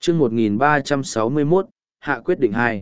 chương 1361, hạ quyết định 2.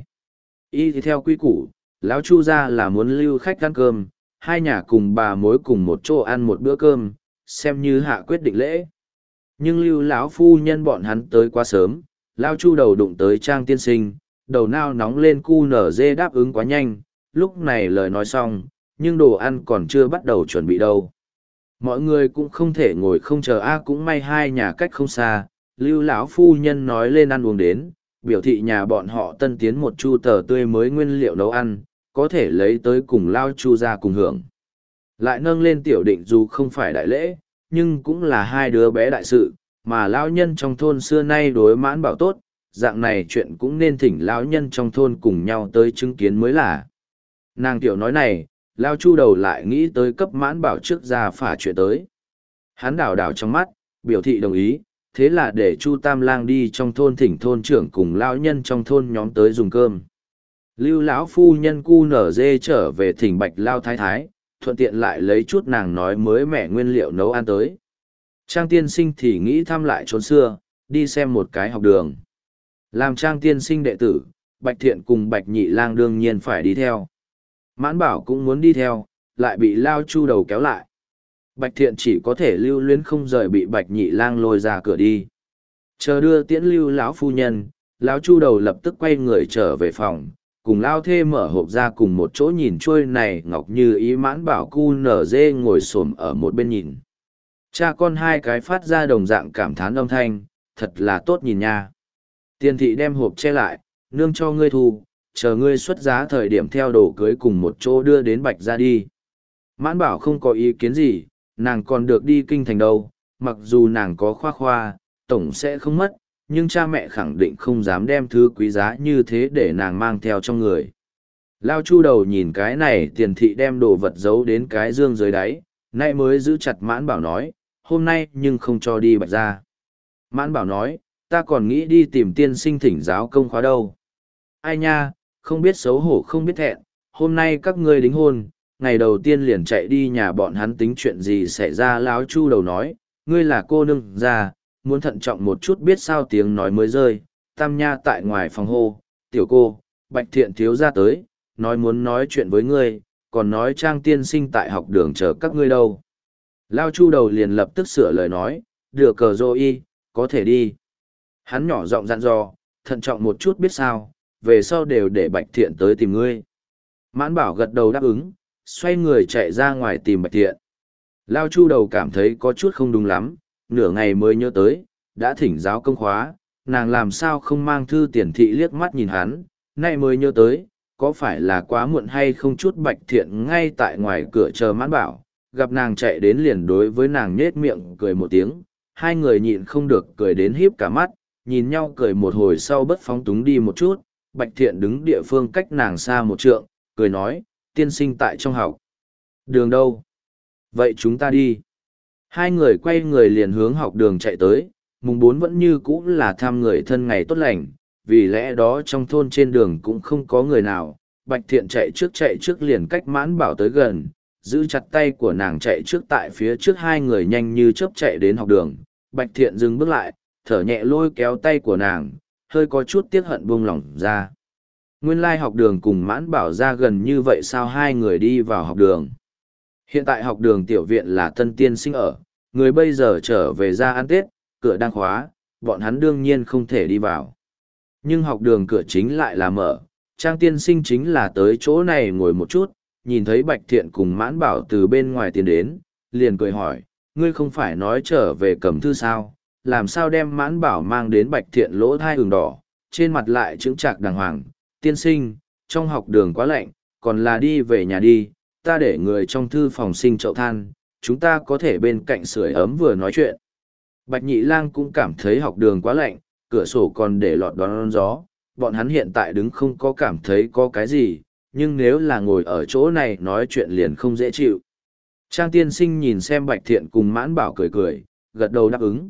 Y thì theo quy củ, lão Chu ra là muốn lưu khách ăn cơm, hai nhà cùng bà mối cùng một chỗ ăn một bữa cơm, xem như hạ quyết định lễ. Nhưng lưu lão phu nhân bọn hắn tới quá sớm, lão Chu đầu đụng tới Trang tiên sinh, đầu nao nóng lên cu nở dê đáp ứng quá nhanh, lúc này lời nói xong, nhưng đồ ăn còn chưa bắt đầu chuẩn bị đâu. Mọi người cũng không thể ngồi không chờ cũng may hai nhà cách không xa, lưu lão phu nhân nói lên ăn uống đến, biểu thị nhà bọn họ tân tiến một chu tờ tươi mới nguyên liệu nấu ăn, có thể lấy tới cùng lao Chu ra cùng hưởng. Lại nâng lên tiểu định dù không phải đại lễ, nhưng cũng là hai đứa bé đại sự, mà lão nhân trong thôn xưa nay đối Mãn Bảo tốt, dạng này chuyện cũng nên thỉnh lão nhân trong thôn cùng nhau tới chứng kiến mới là. Nàng tiểu nói này, lao Chu đầu lại nghĩ tới cấp Mãn Bảo trước ra phả chuyện tới. Hắn đảo đảo trong mắt, biểu thị đồng ý, thế là để Chu Tam Lang đi trong thôn thỉnh thôn trưởng cùng lão nhân trong thôn nhóm tới dùng cơm. Lưu lão phu nhân cu nở dê trở về thỉnh Bạch Lao thái thái, thuận tiện lại lấy chút nàng nói mới mẻ nguyên liệu nấu ăn tới. Trang tiên sinh thì nghĩ thăm lại chốn xưa, đi xem một cái học đường. Làm Trang tiên sinh đệ tử, Bạch Thiện cùng Bạch Nhị Lang đương nhiên phải đi theo. Mãn Bảo cũng muốn đi theo, lại bị Lao Chu đầu kéo lại. Bạch Thiện chỉ có thể lưu luyến không rời bị Bạch Nhị Lang lôi ra cửa đi. Chờ đưa tiễn lưu lão phu nhân, lão Chu đầu lập tức quay người trở về phòng, cùng Lao Thê mở hộp ra cùng một chỗ nhìn trôi này ngọc như ý. Mãn Bảo cu nở dê ngồi xổm ở một bên nhìn. Cha con hai cái phát ra đồng dạng cảm thán âm thanh, thật là tốt nhìn nha. Tiền thị đem hộp che lại, nương cho ngươi thu, chờ ngươi xuất giá thời điểm theo đồ cưới cùng một chỗ đưa đến Bạch ra đi. Mãn Bảo không có ý kiến gì, nàng còn được đi kinh thành đâu, mặc dù nàng có khoa khoa, tổng sẽ không mất, nhưng cha mẹ khẳng định không dám đem thứ quý giá như thế để nàng mang theo trong người. Lao Chu đầu nhìn cái này, tiền thị đem đồ vật giấu đến cái dương dưới đáy, nay mới giữ chặt Mãn Bảo nói, hôm nay nhưng không cho đi Bạch ra. Mãn Bảo nói, ta còn nghĩ đi tìm tiên sinh thỉnh giáo công khóa đâu. Ai nha, không biết xấu hổ không biết thẹn, hôm nay các ngươi đính hôn, ngày đầu tiên liền chạy đi nhà bọn hắn tính chuyện gì xảy ra. Lão Chu đầu nói, ngươi là cô nương già, muốn thận trọng một chút biết sao. Tiếng nói mới rơi, Tam Nha tại ngoài phòng hô, tiểu cô, Bạch Thiện thiếu ra tới, nói muốn nói chuyện với ngươi, còn nói Trang tiên sinh tại học đường chờ các ngươi đâu. Lao Chu đầu liền lập tức sửa lời nói, đưa cờ rô y, có thể đi. Hắn nhỏ giọng dặn dò, thận trọng một chút biết sao, về sau đều để Bạch Thiện tới tìm ngươi. Mãn Bảo gật đầu đáp ứng, xoay người chạy ra ngoài tìm Bạch Thiện. Lao Chu đầu cảm thấy có chút không đúng lắm, nửa ngày mới nhớ tới, đã thỉnh giáo công khóa, nàng làm sao không mang thư. Tiền thị liếc mắt nhìn hắn, nay mới nhớ tới, có phải là quá muộn hay không. Chút Bạch Thiện ngay tại ngoài cửa chờ Mãn Bảo, gặp nàng chạy đến liền đối với nàng nhết miệng cười một tiếng, hai người nhịn không được cười đến híp cả mắt, nhìn nhau cười một hồi sau bất phóng túng đi một chút. Bạch Thiện đứng địa phương cách nàng xa một trượng, cười nói, tiên sinh tại trong học đường đâu? Vậy chúng ta đi. Hai người quay người liền hướng học đường chạy tới. Mùng 4 vẫn như cũ là thăm người thân ngày tốt lành, vì lẽ đó trong thôn trên đường cũng không có người nào. Bạch Thiện chạy trước liền cách Mãn Bảo tới gần, giữ chặt tay của nàng chạy trước. Tại phía trước hai người nhanh như chớp chạy đến học đường. Bạch Thiện dừng bước lại, thở nhẹ lôi kéo tay của nàng, hơi có chút tiếc hận buông lỏng ra. Nguyên lai học đường cùng Mãn Bảo ra gần như vậy sao hai người đi vào học đường. Hiện tại học đường tiểu viện là tân tiên sinh ở, người bây giờ trở về ra ăn Tết, cửa đang khóa, bọn hắn đương nhiên không thể đi vào. Nhưng học đường cửa chính lại là mở, Trang tiên sinh chính là tới chỗ này ngồi một chút, nhìn thấy Bạch Thiện cùng Mãn Bảo từ bên ngoài tiến đến, liền cười hỏi, ngươi không phải nói trở về cầm thư sao, làm sao đem Mãn Bảo mang đến? Bạch Thiện lỗ thai ửng đỏ, trên mặt lại chững chạc đàng hoàng, tiên sinh, trong học đường quá lạnh, còn là đi về nhà đi, ta để người trong thư phòng sinh chậu than, chúng ta có thể bên cạnh sưởi ấm vừa nói chuyện. Bạch Nhị Lang cũng cảm thấy học đường quá lạnh, cửa sổ còn để lọt đón gió, bọn hắn hiện tại đứng không có cảm thấy có cái gì, nhưng nếu là ngồi ở chỗ này nói chuyện liền không dễ chịu. Trang tiên sinh nhìn xem Bạch Thiện cùng Mãn Bảo cười cười, gật đầu đáp ứng.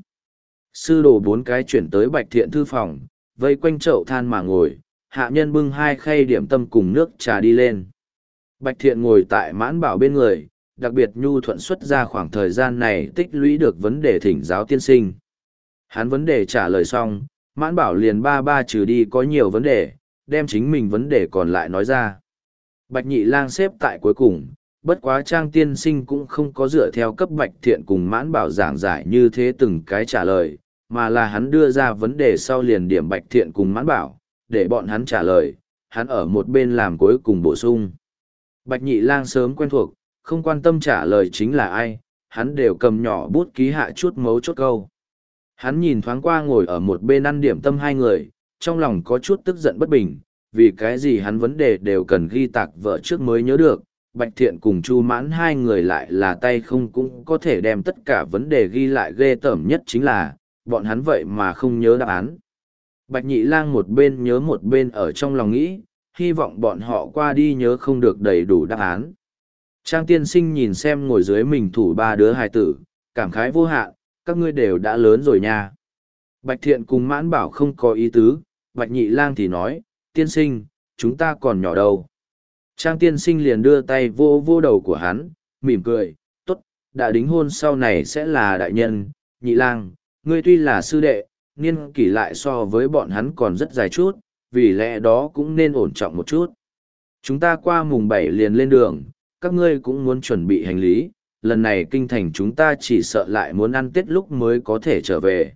Sư đồ 4 cái chuyển tới Bạch Thiện thư phòng, vây quanh chậu than mà ngồi, hạ nhân bưng 2 khay điểm tâm cùng nước trà đi lên. Bạch Thiện ngồi tại Mãn Bảo bên người, đặc biệt nhu thuận xuất ra khoảng thời gian này tích lũy được vấn đề thỉnh giáo tiên sinh. Hắn vấn đề trả lời xong, Mãn bảo liền ba ba trừ đi có nhiều vấn đề, đem chính mình vấn đề còn lại nói ra. Bạch nhị lang xếp tại cuối cùng, bất quá Trang tiên sinh cũng không có dựa theo cấp Bạch Thiện cùng Mãn Bảo giảng giải như thế từng cái trả lời, mà là hắn đưa ra vấn đề sau liền điểm Bạch Thiện cùng Mãn Bảo, để bọn hắn trả lời, hắn ở một bên làm cuối cùng bổ sung. Bạch nhị lang sớm quen thuộc, không quan tâm trả lời chính là ai, hắn đều cầm nhỏ bút ký hạ chút mấu chốt câu. Hắn nhìn thoáng qua ngồi ở một bên ăn điểm tâm hai người, trong lòng có chút tức giận bất bình, vì cái gì hắn vấn đề đều cần ghi tạc vợ trước mới nhớ được. Bạch Thiện cùng Chu Mãn hai người lại là tay không cũng có thể đem tất cả vấn đề ghi lại, ghê tởm nhất chính là, bọn hắn vậy mà không nhớ đáp án. Bạch Nhị Lang một bên nhớ một bên ở trong lòng nghĩ, hy vọng bọn họ qua đi nhớ không được đầy đủ đáp án. Trang tiên sinh nhìn xem ngồi dưới mình thủ ba đứa hài tử, cảm khái vô hạn, các ngươi đều đã lớn rồi nha. Bạch Thiện cùng Mãn Bảo không có ý tứ, Bạch Nhị Lang thì nói, tiên sinh, chúng ta còn nhỏ đâu. Trang tiên sinh liền đưa tay vô vô đầu của hắn, mỉm cười, tốt, đã đính hôn sau này sẽ là đại nhân. Nhị Lang, ngươi tuy là sư đệ, niên kỷ lại so với bọn hắn còn rất dài chút, vì lẽ đó cũng nên ổn trọng một chút. Chúng ta qua mùng 7 liền lên đường, các ngươi cũng muốn chuẩn bị hành lý, lần này kinh thành chúng ta chỉ sợ lại muốn ăn Tết lúc mới có thể trở về.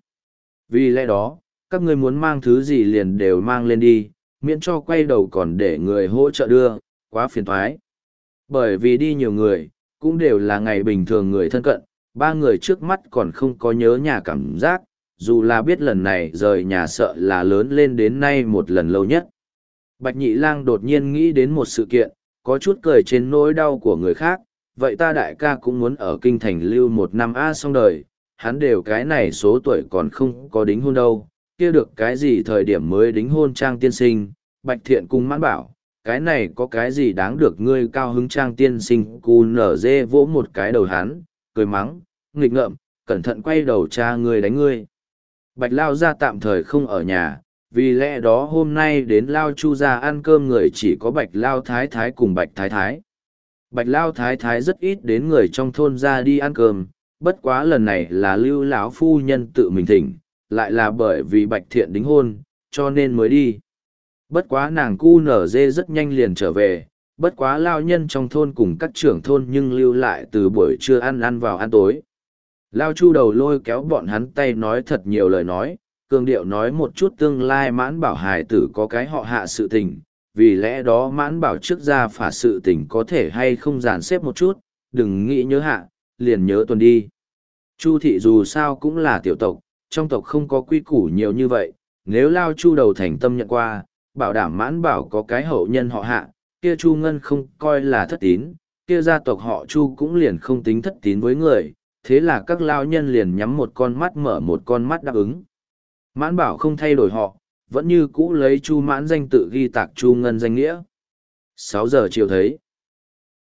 Vì lẽ đó, các ngươi muốn mang thứ gì liền đều mang lên đi, miễn cho quay đầu còn để người hỗ trợ đưa, quá phiền toái. Bởi vì đi nhiều người, cũng đều là ngày bình thường người thân cận, ba người trước mắt còn không có nhớ nhà cảm giác, dù là biết lần này rời nhà sợ là lớn lên đến nay một lần lâu nhất. Bạch Nhị Lang đột nhiên nghĩ đến một sự kiện, có chút cười trên nỗi đau của người khác, vậy ta đại ca cũng muốn ở kinh thành lưu một năm xong đời, hắn đều cái này số tuổi còn không có đính hôn đâu, kia được cái gì thời điểm mới đính hôn. Trang tiên sinh, Bạch Thiện cùng Mãn Bảo, cái này có cái gì đáng được ngươi cao hứng. Trang tiên sinh cu nở dê vỗ một cái đầu hắn, cười mắng, nghịch ngợm, cẩn thận quay đầu cha ngươi đánh ngươi. Bạch Lao gia tạm thời không ở nhà, vì lẽ đó hôm nay đến Lao Chu gia ăn cơm người chỉ có Bạch Lao Thái Thái cùng Bạch Thái Thái. Bạch Lao Thái Thái rất ít đến người trong thôn ra đi ăn cơm, bất quá lần này là Lưu lão phu nhân tự mình thỉnh, lại là bởi vì Bạch Thiện đính hôn, cho nên mới đi. Bất quá nàng cu nở dê rất nhanh liền trở về, bất quá lao nhân trong thôn cùng các trưởng thôn nhưng lưu lại từ buổi trưa ăn vào ăn tối. Lao Chu đầu lôi kéo bọn hắn tay nói thật nhiều lời nói, cường điệu nói một chút tương lai Mãn Bảo hài tử có cái họ Hạ sự tình, vì lẽ đó Mãn Bảo trước ra phả sự tình có thể hay không dàn xếp một chút, đừng nghĩ nhớ Hạ, liền nhớ tuần đi. Chu thị dù sao cũng là tiểu tộc, trong tộc không có quy củ nhiều như vậy, nếu Lao Chu đầu thành tâm nhận qua, bảo đảm Mãn Bảo có cái hậu nhân họ Hạ, kia Chu Ngân không coi là thất tín, kia gia tộc họ Chu cũng liền không tính thất tín với người, thế là các lao nhân liền nhắm một con mắt mở một con mắt đáp ứng. Mãn Bảo không thay đổi họ, vẫn như cũ lấy Chu Mãn danh tự ghi tạc Chu Ngân danh nghĩa. 6 giờ chiều thấy,